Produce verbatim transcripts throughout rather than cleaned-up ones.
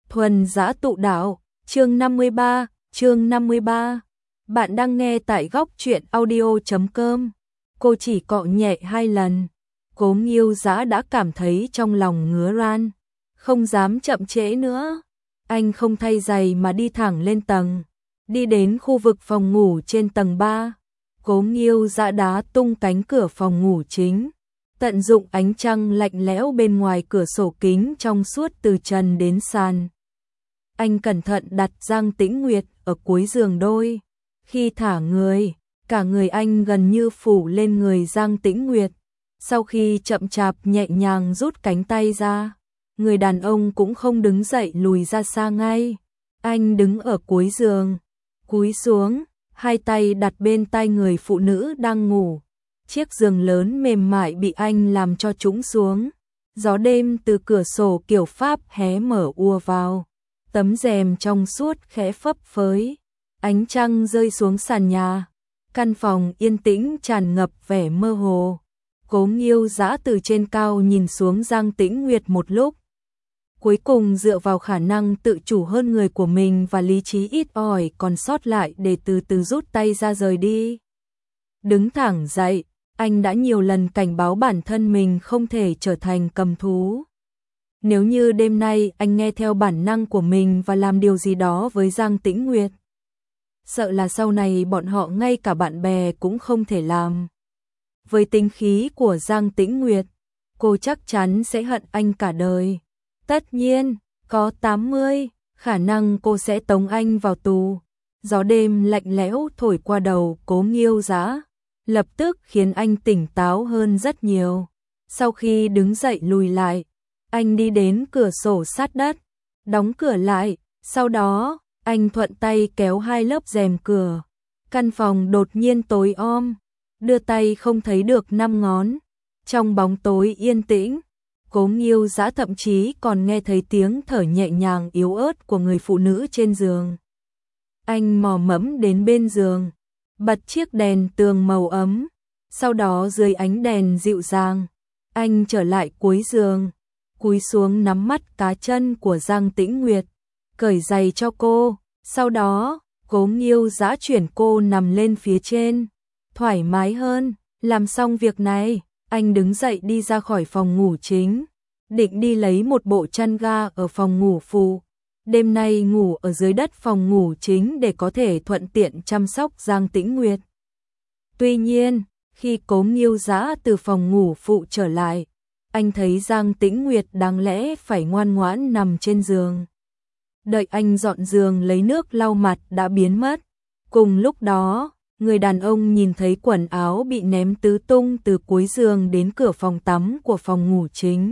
Thuần Dã Tụ Đạo, chương năm mươi ba, chương năm mươi ba. Bạn đang nghe tại góc truyện audio chấm com. Cô chỉ cọ nhẹ hai lần, Cố Nghiêu Dã đã cảm thấy trong lòng ngứa ran, không dám chậm trễ nữa. Anh không thay giày mà đi thẳng lên tầng, đi đến khu vực phòng ngủ trên tầng ba. Cố Nghiêu Dã đá tung cánh cửa phòng ngủ chính, tận dụng ánh trăng lạnh lẽo bên ngoài cửa sổ kính trong suốt từ trần đến sàn. Anh cẩn thận đặt Giang Tĩnh Nguyệt ở cuối giường đôi. Khi thả người, cả người anh gần như phủ lên người Giang Tĩnh Nguyệt. Sau khi chậm chạp nhẹ nhàng rút cánh tay ra, người đàn ông cũng không đứng dậy lùi ra xa ngay. Anh đứng ở cuối giường, cúi xuống, hai tay đặt bên tai người phụ nữ đang ngủ. Chiếc giường lớn mềm mại bị anh làm cho trũng xuống. Gió đêm từ cửa sổ kiểu Pháp hé mở ùa vào. Tấm rèm trong suốt khẽ phấp phới, ánh trăng rơi xuống sàn nhà. Căn phòng yên tĩnh tràn ngập vẻ mơ hồ. Cố Nghiêu Dã từ trên cao nhìn xuống Giang Tĩnh Nguyệt một lúc. Cuối cùng dựa vào khả năng tự chủ hơn người của mình và lý trí ít ỏi còn sót lại để từ từ rút tay ra rời đi. Đứng thẳng dậy, anh đã nhiều lần cảnh báo bản thân mình không thể trở thành cầm thú. Nếu như đêm nay anh nghe theo bản năng của mình và làm điều gì đó với Giang Tĩnh Nguyệt, sợ là sau này bọn họ ngay cả bạn bè cũng không thể làm. Với tính khí của Giang Tĩnh Nguyệt, cô chắc chắn sẽ hận anh cả đời. Tất nhiên, có tám mươi khả năng cô sẽ tống anh vào tù. Gió đêm lạnh lẽo thổi qua đầu Cố Nghiêu Dã, lập tức khiến anh tỉnh táo hơn rất nhiều. Sau khi đứng dậy lùi lại, anh đi đến cửa sổ sát đất, đóng cửa lại, sau đó, anh thuận tay kéo hai lớp rèm cửa. Căn phòng đột nhiên tối om, đưa tay không thấy được năm ngón. Trong bóng tối yên tĩnh, Cố Nghiêu Dã thậm chí còn nghe thấy tiếng thở nhẹ nhàng yếu ớt của người phụ nữ trên giường. Anh mò mẫm đến bên giường, bật chiếc đèn tường màu ấm, sau đó dưới ánh đèn dịu dàng, anh trở lại cuối giường, cúi xuống nắm mắt cá chân của Giang Tĩnh Nguyệt, cởi giày cho cô, sau đó, Cố Nghiêu Dã chuyển cô nằm lên phía trên, thoải mái hơn. Làm xong việc này, anh đứng dậy đi ra khỏi phòng ngủ chính, định đi lấy một bộ chăn ga ở phòng ngủ phụ. Đêm nay ngủ ở dưới đất phòng ngủ chính để có thể thuận tiện chăm sóc Giang Tĩnh Nguyệt. Tuy nhiên, khi Cố Nghiêu Dã từ phòng ngủ phụ trở lại, anh thấy Giang Tĩnh Nguyệt đáng lẽ phải ngoan ngoãn nằm trên giường. Đợi anh dọn giường lấy nước lau mặt đã biến mất. Cùng lúc đó, người đàn ông nhìn thấy quần áo bị ném tứ tung từ cuối giường đến cửa phòng tắm của phòng ngủ chính.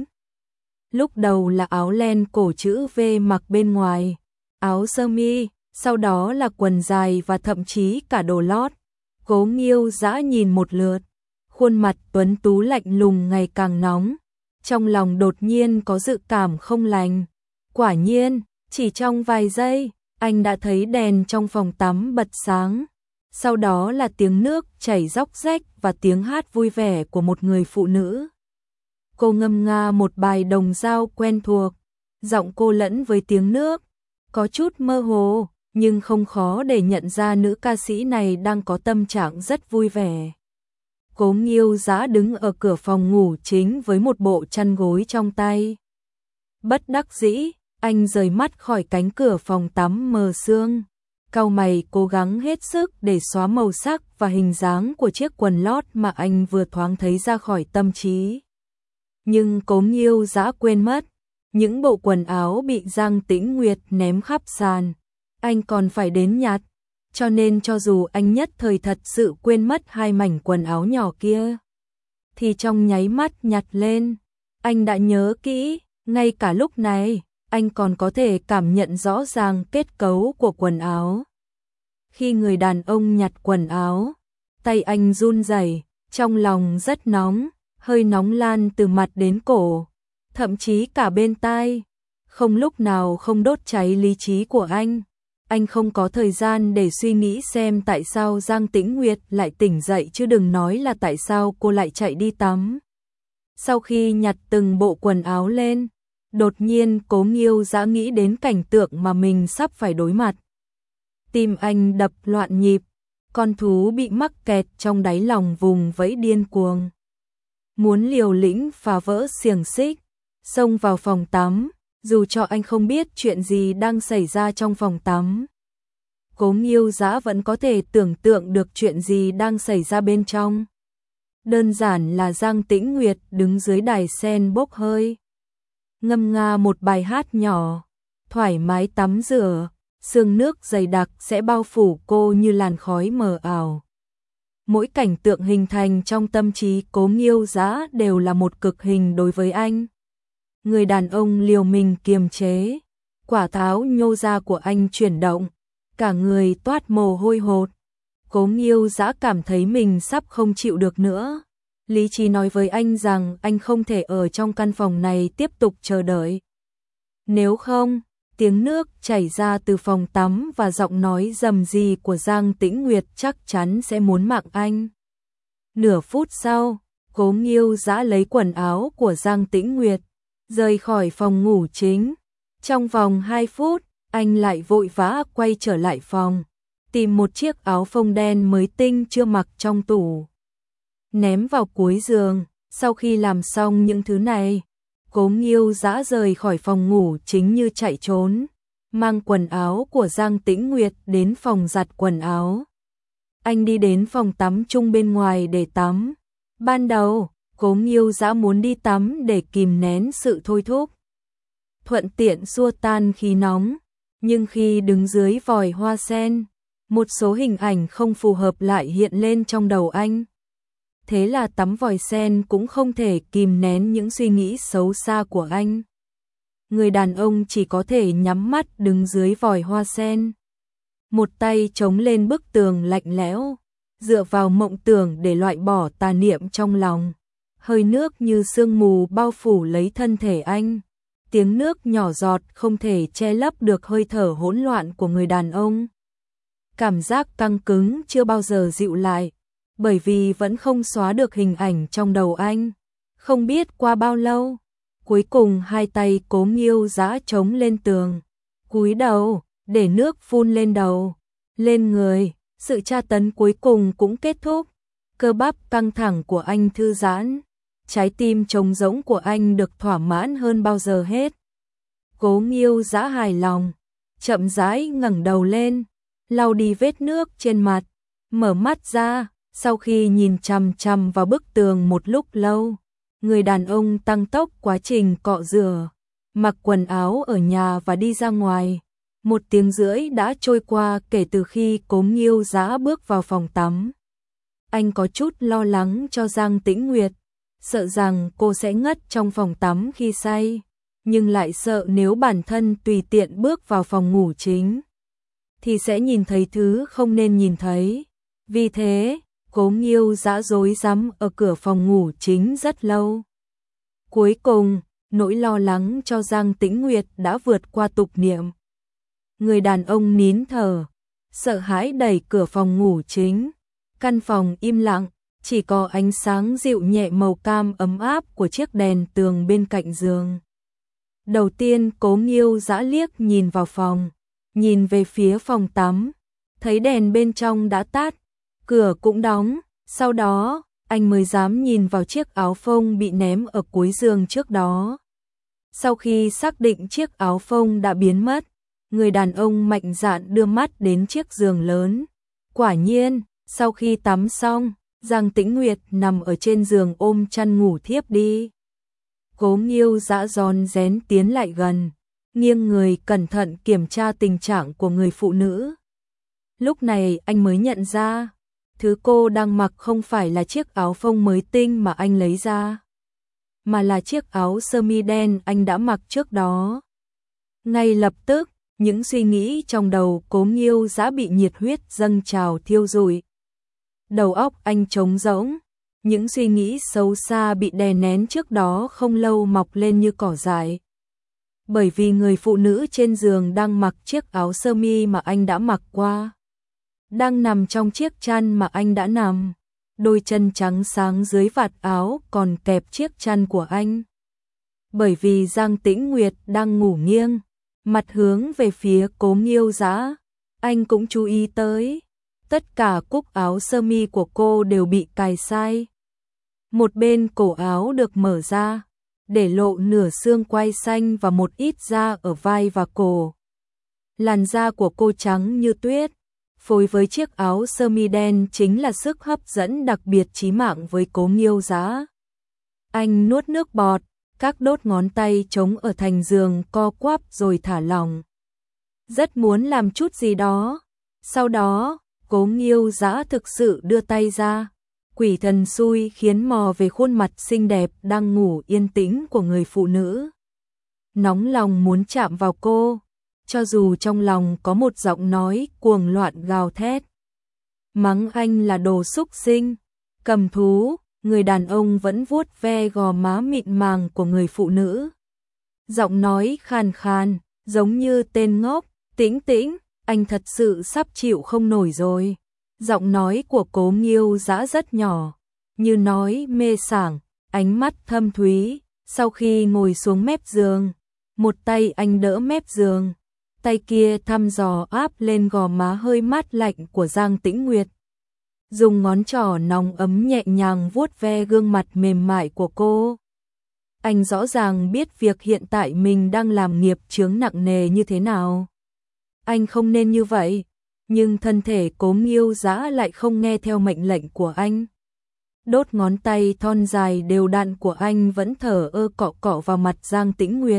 Lúc đầu là áo len cổ chữ V mặc bên ngoài, áo sơ mi, sau đó là quần dài và thậm chí cả đồ lót. Cố Nghiêu Dã nhìn một lượt, khuôn mặt tuấn tú lạnh lùng ngày càng nóng. Trong lòng đột nhiên có dự cảm không lành. Quả nhiên, chỉ trong vài giây, anh đã thấy đèn trong phòng tắm bật sáng. Sau đó là tiếng nước chảy róc rách và tiếng hát vui vẻ của một người phụ nữ. Cô ngâm nga một bài đồng dao quen thuộc, giọng cô lẫn với tiếng nước, có chút mơ hồ, nhưng không khó để nhận ra nữ ca sĩ này đang có tâm trạng rất vui vẻ. Cố Nghiêu Dã đứng ở cửa phòng ngủ chính với một bộ chăn gối trong tay. Bất đắc dĩ, anh rời mắt khỏi cánh cửa phòng tắm mờ sương. Cau mày cố gắng hết sức để xóa màu sắc và hình dáng của chiếc quần lót mà anh vừa thoáng thấy ra khỏi tâm trí. Nhưng Cố Nghiêu Dã quên mất, những bộ quần áo bị Giang Tĩnh Nguyệt ném khắp sàn, anh còn phải đến nhặt. Cho nên cho dù anh nhất thời thật sự quên mất hai mảnh quần áo nhỏ kia, thì trong nháy mắt nhặt lên, anh đã nhớ kỹ. Ngay cả lúc này, anh còn có thể cảm nhận rõ ràng kết cấu của quần áo. Khi người đàn ông nhặt quần áo, tay anh run rẩy, trong lòng rất nóng, hơi nóng lan từ mặt đến cổ, thậm chí cả bên tai. Không lúc nào không đốt cháy lý trí của anh. Anh không có thời gian để suy nghĩ xem tại sao Giang Tĩnh Nguyệt lại tỉnh dậy, chứ đừng nói là tại sao cô lại chạy đi tắm. Sau khi nhặt từng bộ quần áo lên, Đột nhiên Cố Nghiêu Dã nghĩ đến cảnh tượng mà mình sắp phải đối mặt. Tim anh đập loạn nhịp, con thú bị mắc kẹt trong đáy lòng vùng vẫy điên cuồng. Muốn liều lĩnh phá vỡ xiềng xích, xông vào phòng tắm, dù cho anh không biết chuyện gì đang xảy ra trong phòng tắm. Cố Nghiêu Dã vẫn có thể tưởng tượng được chuyện gì đang xảy ra bên trong. Đơn giản là Giang Tĩnh Nguyệt đứng dưới đài sen bốc hơi, ngâm nga một bài hát nhỏ, thoải mái tắm rửa, sương nước dày đặc sẽ bao phủ cô như làn khói mờ ảo. Mỗi cảnh tượng hình thành trong tâm trí Cố Nghiêu Dã đều là một cực hình đối với anh. Người đàn ông liều mình kiềm chế, quả táo nhô ra của anh chuyển động, cả người toát mồ hôi hột. Cố Nghiêu Dã cảm thấy mình sắp không chịu được nữa. Lý trí nói với anh rằng anh không thể ở trong căn phòng này tiếp tục chờ đợi. Nếu không, tiếng nước chảy ra từ phòng tắm và giọng nói rầm rì của Giang Tĩnh Nguyệt chắc chắn sẽ muốn mạng anh. Nửa phút sau, Cố Nghiêu Dã lấy quần áo của Giang Tĩnh Nguyệt, rời khỏi phòng ngủ chính. Trong vòng hai phút, anh lại vội vã quay trở lại phòng, tìm một chiếc áo phông đen mới tinh chưa mặc trong tủ, ném vào cuối giường. Sau khi làm xong những thứ này, Cố Nghiêu Dã rời khỏi phòng ngủ chính như chạy trốn, mang quần áo của Giang Tĩnh Nguyệt đến phòng giặt quần áo. Anh đi đến phòng tắm chung bên ngoài để tắm. Ban đầu, Cố Nghiêu Dã muốn đi tắm để kìm nén sự thôi thúc, thuận tiện xua tan khí nóng, nhưng khi đứng dưới vòi hoa sen, một số hình ảnh không phù hợp lại hiện lên trong đầu anh. Thế là tắm vòi sen cũng không thể kìm nén những suy nghĩ xấu xa của anh. Người đàn ông chỉ có thể nhắm mắt đứng dưới vòi hoa sen, một tay chống lên bức tường lạnh lẽo, dựa vào mộng tưởng để loại bỏ tà niệm trong lòng. Hơi nước như sương mù bao phủ lấy thân thể anh. Tiếng nước nhỏ giọt không thể che lấp được hơi thở hỗn loạn của người đàn ông. Cảm giác căng cứng chưa bao giờ dịu lại, bởi vì vẫn không xóa được hình ảnh trong đầu anh. Không biết qua bao lâu, cuối cùng hai tay Cố Nghiêu Dã chống lên tường, cúi đầu, để nước phun lên đầu, lên người. Sự tra tấn cuối cùng cũng kết thúc. Cơ bắp căng thẳng của anh thư giãn, trái tim trống rỗng của anh được thỏa mãn hơn bao giờ hết. Cố Nghiêu Dã hài lòng, chậm rãi ngẩng đầu lên, lau đi vết nước trên mặt, mở mắt ra. Sau khi nhìn chằm chằm vào bức tường một lúc lâu, người đàn ông tăng tốc quá trình cọ rửa, mặc quần áo ở nhà và đi ra ngoài. Một tiếng rưỡi đã trôi qua kể từ khi Cố Nghiêu Dã bước vào phòng tắm. Anh có chút lo lắng cho Giang Tĩnh Nguyệt, sợ rằng cô sẽ ngất trong phòng tắm khi say, nhưng lại sợ nếu bản thân tùy tiện bước vào phòng ngủ chính, thì sẽ nhìn thấy thứ không nên nhìn thấy. Vì thế, Cố Nghiêu Dã rối rắm ở cửa phòng ngủ chính rất lâu. Cuối cùng, nỗi lo lắng cho Giang Tĩnh Nguyệt đã vượt qua tục niệm. Người đàn ông nín thở, sợ hãi đẩy cửa phòng ngủ chính. Căn phòng im lặng, chỉ có ánh sáng dịu nhẹ màu cam ấm áp của chiếc đèn tường bên cạnh giường. Đầu tiên Cố Nghiêu Dã liếc nhìn vào phòng, nhìn về phía phòng tắm, thấy đèn bên trong đã tắt, cửa cũng đóng. Sau đó, anh mới dám nhìn vào chiếc áo phông bị ném ở cuối giường trước đó. Sau khi xác định chiếc áo phông đã biến mất, người đàn ông mạnh dạn đưa mắt đến chiếc giường lớn. Quả nhiên, sau khi tắm xong, Giang Tĩnh Nguyệt nằm ở trên giường ôm chăn ngủ thiếp đi. Cố Nghiêu Dã rón rén tiến lại gần, nghiêng người cẩn thận kiểm tra tình trạng của người phụ nữ. Lúc này anh mới nhận ra, thứ cô đang mặc không phải là chiếc áo phông mới tinh mà anh lấy ra, mà là chiếc áo sơ mi đen anh đã mặc trước đó. Ngay lập tức, những suy nghĩ trong đầu Cố Nghiêu Dã bị nhiệt huyết dâng trào thiêu rụi. Đầu óc anh trống rỗng, những suy nghĩ xấu xa bị đè nén trước đó không lâu mọc lên như cỏ dại. Bởi vì người phụ nữ trên giường đang mặc chiếc áo sơ mi mà anh đã mặc qua, đang nằm trong chiếc chăn mà anh đã nằm, đôi chân trắng sáng dưới vạt áo còn kẹp chiếc chăn của anh. bởi vì Giang Tĩnh Nguyệt đang ngủ nghiêng, mặt hướng về phía Cố Nghiêu Dã. Anh cũng chú ý tới, tất cả cúc áo sơ mi của cô đều bị cài sai. Một bên cổ áo được mở ra, để lộ nửa xương quai xanh và một ít da ở vai và cổ. Làn da của cô trắng như tuyết, phối với chiếc áo sơ mi đen chính là sức hấp dẫn đặc biệt chí mạng với Cố Nghiêu Dã. Anh nuốt nước bọt, các đốt ngón tay chống ở thành giường co quắp rồi thả lỏng. Rất muốn làm chút gì đó. Sau đó, Cố Nghiêu Dã thực sự đưa tay ra. Quỷ thần xui khiến mò về khuôn mặt xinh đẹp đang ngủ yên tĩnh của người phụ nữ. Nóng lòng muốn chạm vào cô, cho dù trong lòng có một giọng nói cuồng loạn gào thét. Mắng anh là đồ súc sinh, cầm thú, người đàn ông vẫn vuốt ve gò má mịn màng của người phụ nữ. Giọng nói khàn khàn, giống như tên ngốc, Tĩnh Tĩnh, anh thật sự sắp chịu không nổi rồi. Giọng nói của Cố Nghiêu Dã rất nhỏ, như nói mê sảng, ánh mắt thâm thúy. Sau khi ngồi xuống mép giường, một tay anh đỡ mép giường, tay kia thăm dò áp lên gò má hơi mát lạnh của Giang Tĩnh Nguyệt. Dùng ngón trỏ nóng ấm nhẹ nhàng vuốt ve gương mặt mềm mại của cô. Anh rõ ràng biết việc hiện tại mình đang làm nghiệp chướng nặng nề như thế nào. Anh không nên như vậy, nhưng thân thể Cố Nghiêu Dã lại không nghe theo mệnh lệnh của anh. Đốt ngón tay thon dài đều đặn của anh vẫn thở ơ cọ cọ vào mặt Giang Tĩnh Nguyệt.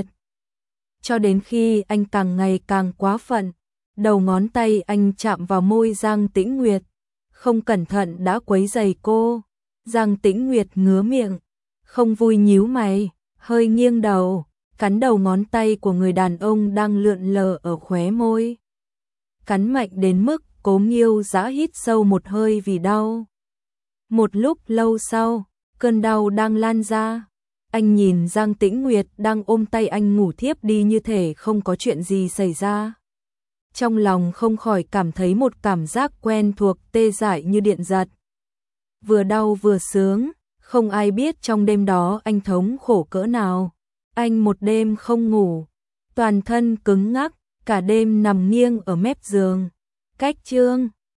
Cho đến khi anh càng ngày càng quá phận, đầu ngón tay anh chạm vào môi Giang Tĩnh Nguyệt, không cẩn thận đã quấy rầy cô. Giang Tĩnh Nguyệt ngứa miệng, không vui nhíu mày, hơi nghiêng đầu, cắn đầu ngón tay của người đàn ông đang lượn lờ ở khóe môi. Cắn mạnh đến mức Cố Nghiêu Dã hít sâu một hơi vì đau. Một lúc lâu sau, cơn đau đang lan ra. Anh nhìn Giang Tĩnh Nguyệt đang ôm tay anh ngủ thiếp đi như thể không có chuyện gì xảy ra. Trong lòng không khỏi cảm thấy một cảm giác quen thuộc tê dại như điện giật. Vừa đau vừa sướng, không ai biết trong đêm đó anh thống khổ cỡ nào. Anh một đêm không ngủ, toàn thân cứng ngắc, cả đêm nằm nghiêng ở mép giường. Cách chương